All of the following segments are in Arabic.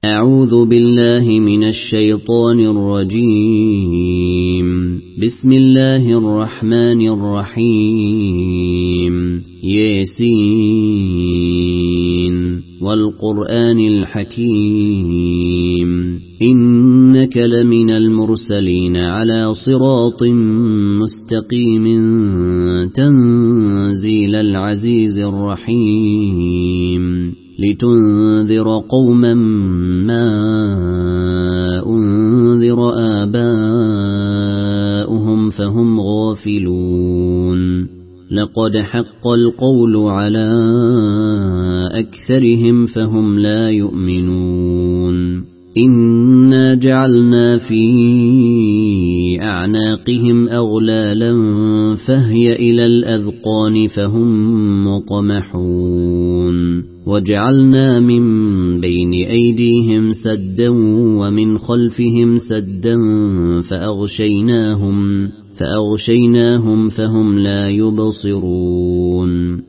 أعوذ بالله من الشيطان الرجيم. بسم الله الرحمن الرحيم. ياسين والقرآن الحكيم إنك لمن المرسلين على صراط مستقيم تنزيل العزيز الرحيم لتنذر قوما ما أنذر آباؤهم فهم غافلون. لقد حق القول على أكثرهم فهم لا يؤمنون. إنا جعلنا في أعناقهم أغلالا فهي إلى الأذقان فهم مقمحون. وجعلنا من بين أيديهم سدا ومن خلفهم سدا فأغشيناهم فهم لا يبصرون.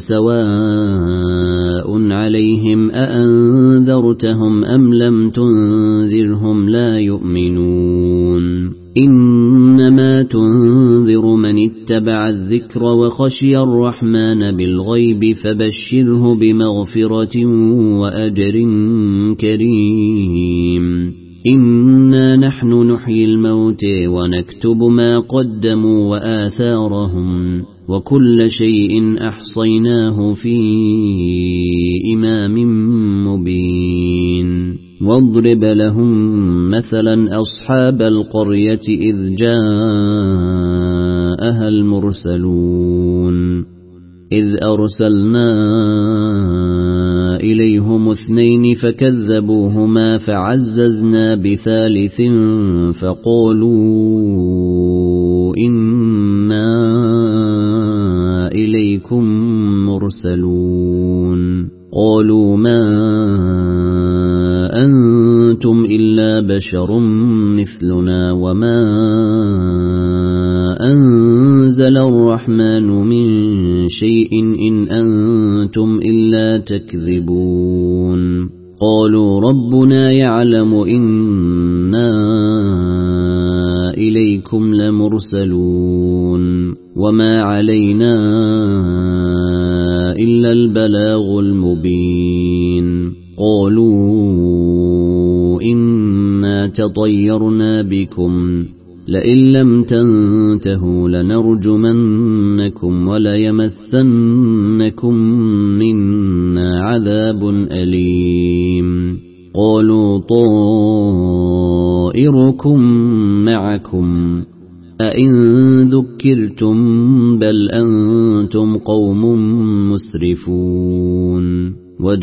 وسواء عليهم أأنذرتهم أم لم تنذرهم لا يؤمنون. إنما تنذر من اتبع الذكر وخشي الرحمن بالغيب فبشره بمغفرة وأجر كريم. إنا نحن نحيي الموتى ونكتب ما قدموا وآثارهم وكل شيء أحصيناه في إمام مبين. واضرب لهم مثلا أصحاب القرية إذ جاءها المرسلون إذ أرسلنا إليهم 2 فكذبوهما فعززنا بثالث فقالوا إنا إليكم مرسلون. قالوا ما أنتم إلا بشر مثلنا وما أنزل الرحمن من شيء إن أنتم إلا تكذبون. قالوا ربنا يعلم إنا إليكم لمرسلون وما علينا إلا البلاغ المبين. قالوا إنا تطيرنا بكم لئن لم تنتهوا لنرجمنكم وليمسنكم منا عذاب أليم. قالوا طائركم معكم أئن ذكرتم بل أنتم قوم مسرفون.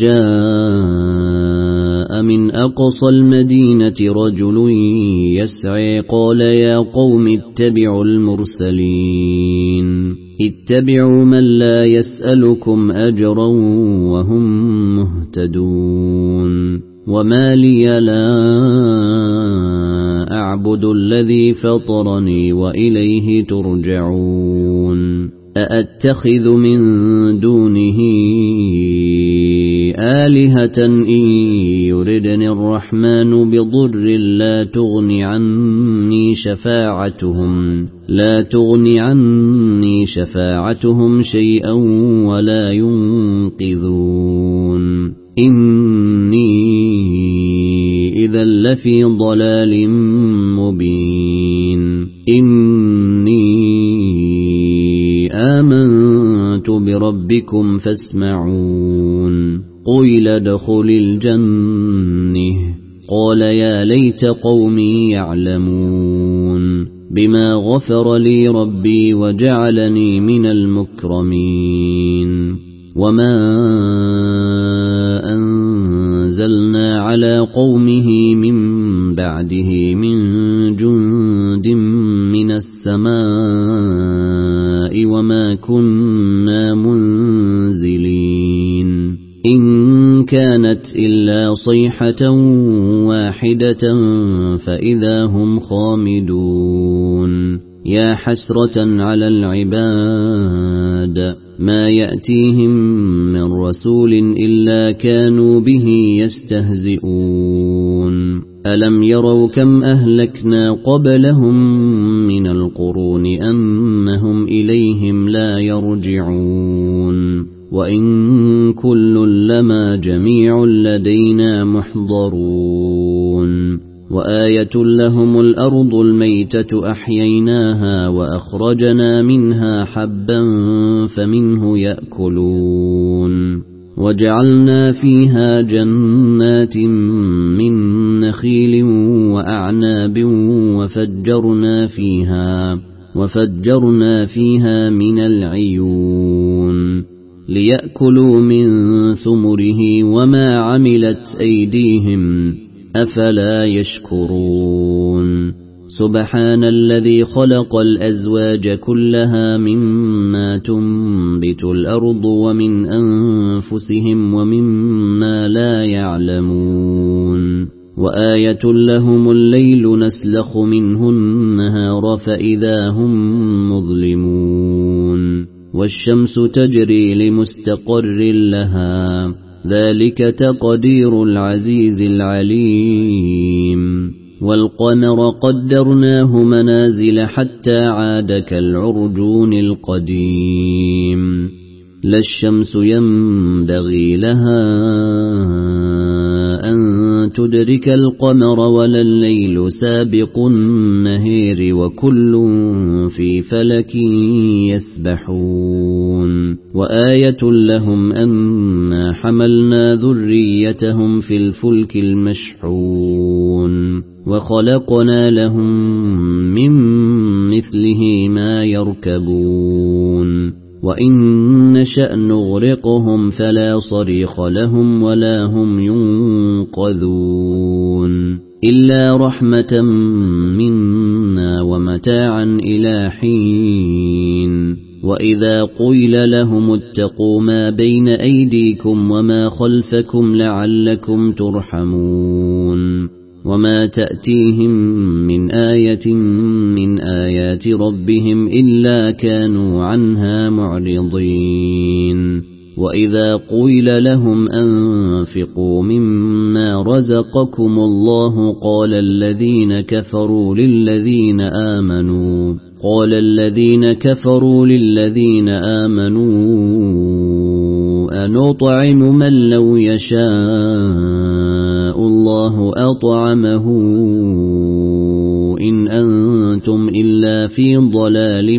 وجاء من أقصى المدينة رجل يسعى قال يا قوم اتبعوا المرسلين اتبعوا من لا يسألكم أجرا وهم مهتدون. وما لي لا أعبد الذي فطرني وإليه ترجعون. أأتخذ من دونه آلهة إن يردني الرحمن بضر لا تغني عني شفاعتهم شيئا ولا ينقذون. إني إذا لفي ضلال مبين. إني آمنت بربكم فاسمعون. قيل ادخل الجنة قال يا ليت قومي يعلمون بما غفر لي ربي وجعلني من المكرمين. وما أنزلنا على قومه من بعده من جند من السماء وما كنا منزلين. إن كانت إلا صيحة واحدة فإذا هم خامدون. يا حسرة على العباد ما يأتيهم من رسول إلا كانوا به يستهزئون ألم يروا كم أهلكنا قبلهم من القرون أنهم إليهم لا يرجعون وإن كل لما جميع لدينا محضرون وآية لهم الأرض الميتة أحييناها وأخرجنا منها حبا فمنه يأكلون وجعلنا فيها جنات من نخيل وأعناب وفجرنا فيها من العيون ليأكلوا من ثمره وما عملت أيديهم أفلا يشكرون سبحان الذي خلق الأزواج كلها مما تنبت الأرض ومن أنفسهم ومما لا يعلمون وآية لهم الليل نسلخ منه النهار فإذا هم مظلمون والشمس تجري لمستقر لها ذلك تقدير العزيز العليم والقمر قدرناه منازل حتى عاد كالعرجون القديم لا الشمس ينبغي لها أن تدرك القمر ولا الليل سابق النهار وكل في فلك يسبحون وآية لهم أنا حملنا ذريتهم في الفلك المشحون وخلقنا لهم من مثله ما يركبون وإن نشأ نغرقهم فلا صريخ لهم ولا هم ينقذون إلا رحمة منا ومتاعا إلى حين وإذا قيل لهم اتقوا ما بين أيديكم وما خلفكم لعلكم ترحمون وما تأتيهم من آية من آيات ربهم إلا كانوا عنها معرضين وإذا قيل لهم أنفقوا مما رزقكم الله قال الذين كفروا للذين آمنوا أنطعم من لو يشاء الله أطعمه إن أنتم إلا في ضلال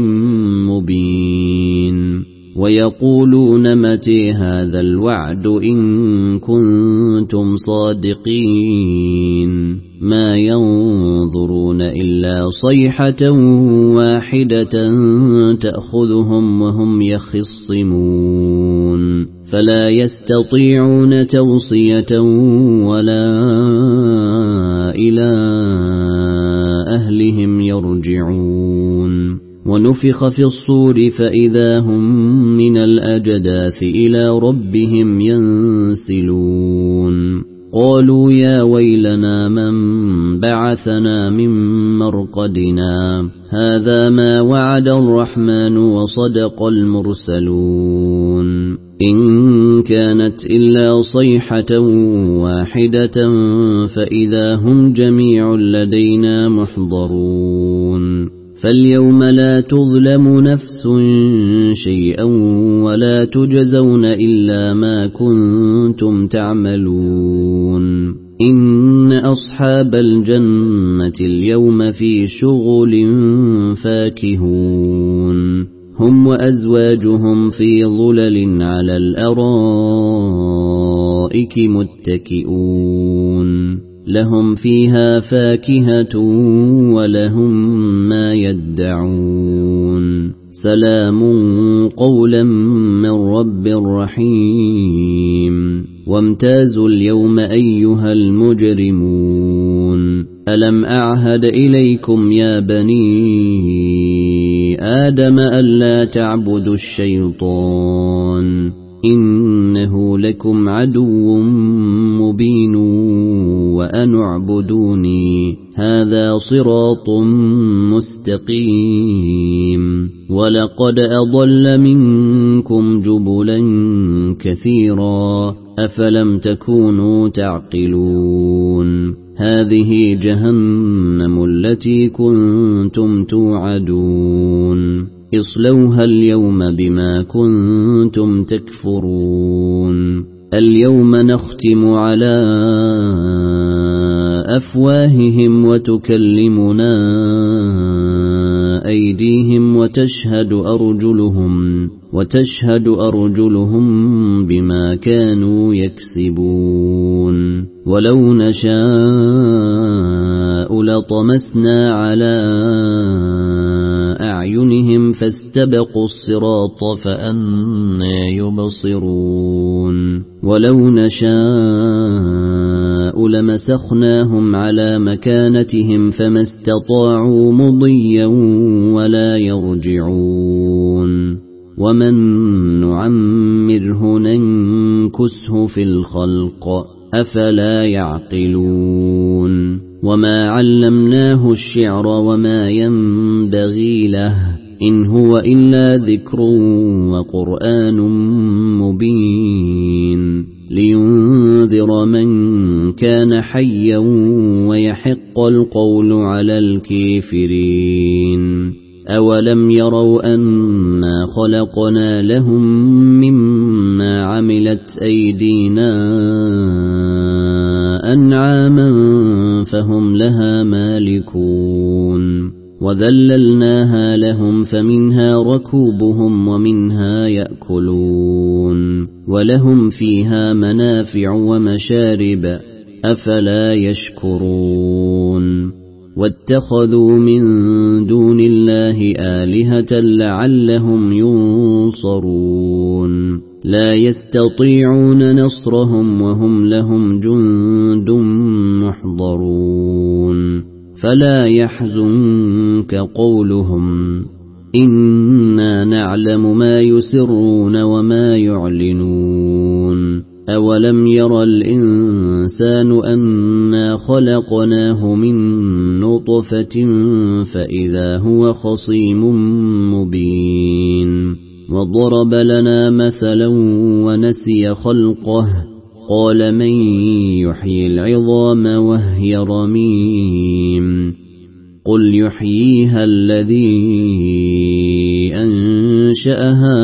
مبين ويقولون متى هذا الوعد إن كنتم صادقين ما ينظرون إلا صيحة واحدة تأخذهم وهم يخصمون فلا يستطيعون توصية ولا إلى أهلهم يرجعون ونفخ في الصور فإذا هم من الأجداث إلى ربهم ينسلون قالوا يا ويلنا من بعثنا من مرقدنا هذا ما وعد الرحمن وصدق المرسلون إن كانت إلا صيحة واحدة فإذا هم جميع لدينا محضرون فاليوم لا تظلم نفس شيئا ولا تجزون إلا ما كنتم تعملون إن أصحاب الجنة اليوم في شغل فاكهون هم وأزواجهم في ظلل على الأرائك متكئون لهم فيها فاكهة ولهم ما يدعون سلام قولا من رب رحيم وامتازوا اليوم أيها المجرمون ألم أعهد إليكم يا بني آدم ألا تعبدوا الشيطان إنه لكم عدو مبين أن اعبدوني هذا صراط مستقيم ولقد أضل منكم جبلا كثيرا أفلم تكونوا تعقلون هذه جهنم التي كنتم توعدون اصلوها اليوم بما كنتم تكفرون اليوم نختم على أفواههم وتكلمنا أيديهم وتشهد أرجلهم بما كانوا يكسبون ولو نشاء لطمسنا على أعينهم فاستبقوا الصراط فأنى يبصرون ولو نشاء لمسخناهم على مكانتهم فما استطاعوا مضيا ولا يرجعون ومن نعمره ننكسه في الخلق أفلا يعقلون وما علمناه الشعر وما ينبغي له إن هو إلا ذكر وقرآن مبين لينذر من كان حيا ويحق القول على الكافرين أولم يروا أنا خلقنا لهم مما عملت أيدينا أنعاما فهم لها مالكون وذللناها لهم فمنها ركوبهم ومنها يأكلون ولهم فيها منافع ومشارب أفلا يشكرون واتخذوا من دون الله آلهة لعلهم ينصرون لا يستطيعون نصرهم وهم لهم جند محضرون فلا يحزنك قولهم إنا نعلم ما يسرون وما يعلنون أولم ير الإنسان أنا خلقناه من نطفة فإذا هو خصيم مبين وضرب لنا مثلا ونسي خلقه قال من يحيي العظام وهي رميم قل يحييها الذي أنشأها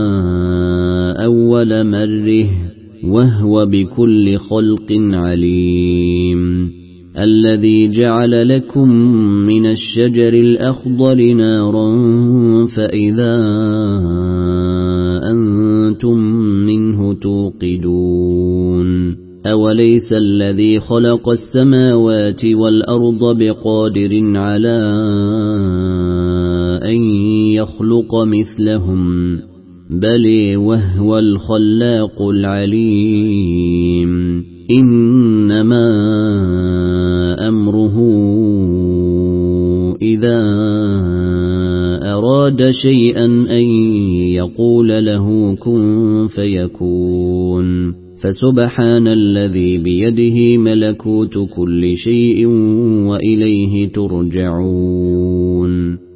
أول مرة وهو بكل خلق عليم الذي جعل لكم من الشجر الأخضر نارا فإذا أنتم منه توقدون أوليس الذي خلق السماوات والأرض بقادر على أن يخلق مثلهم بل وهو الخلاق العليم إنما أمره إذا أراد شيئا أن يقول له كن فيكون فسبحان الذي بيده ملكوت كل شيء وإليه ترجعون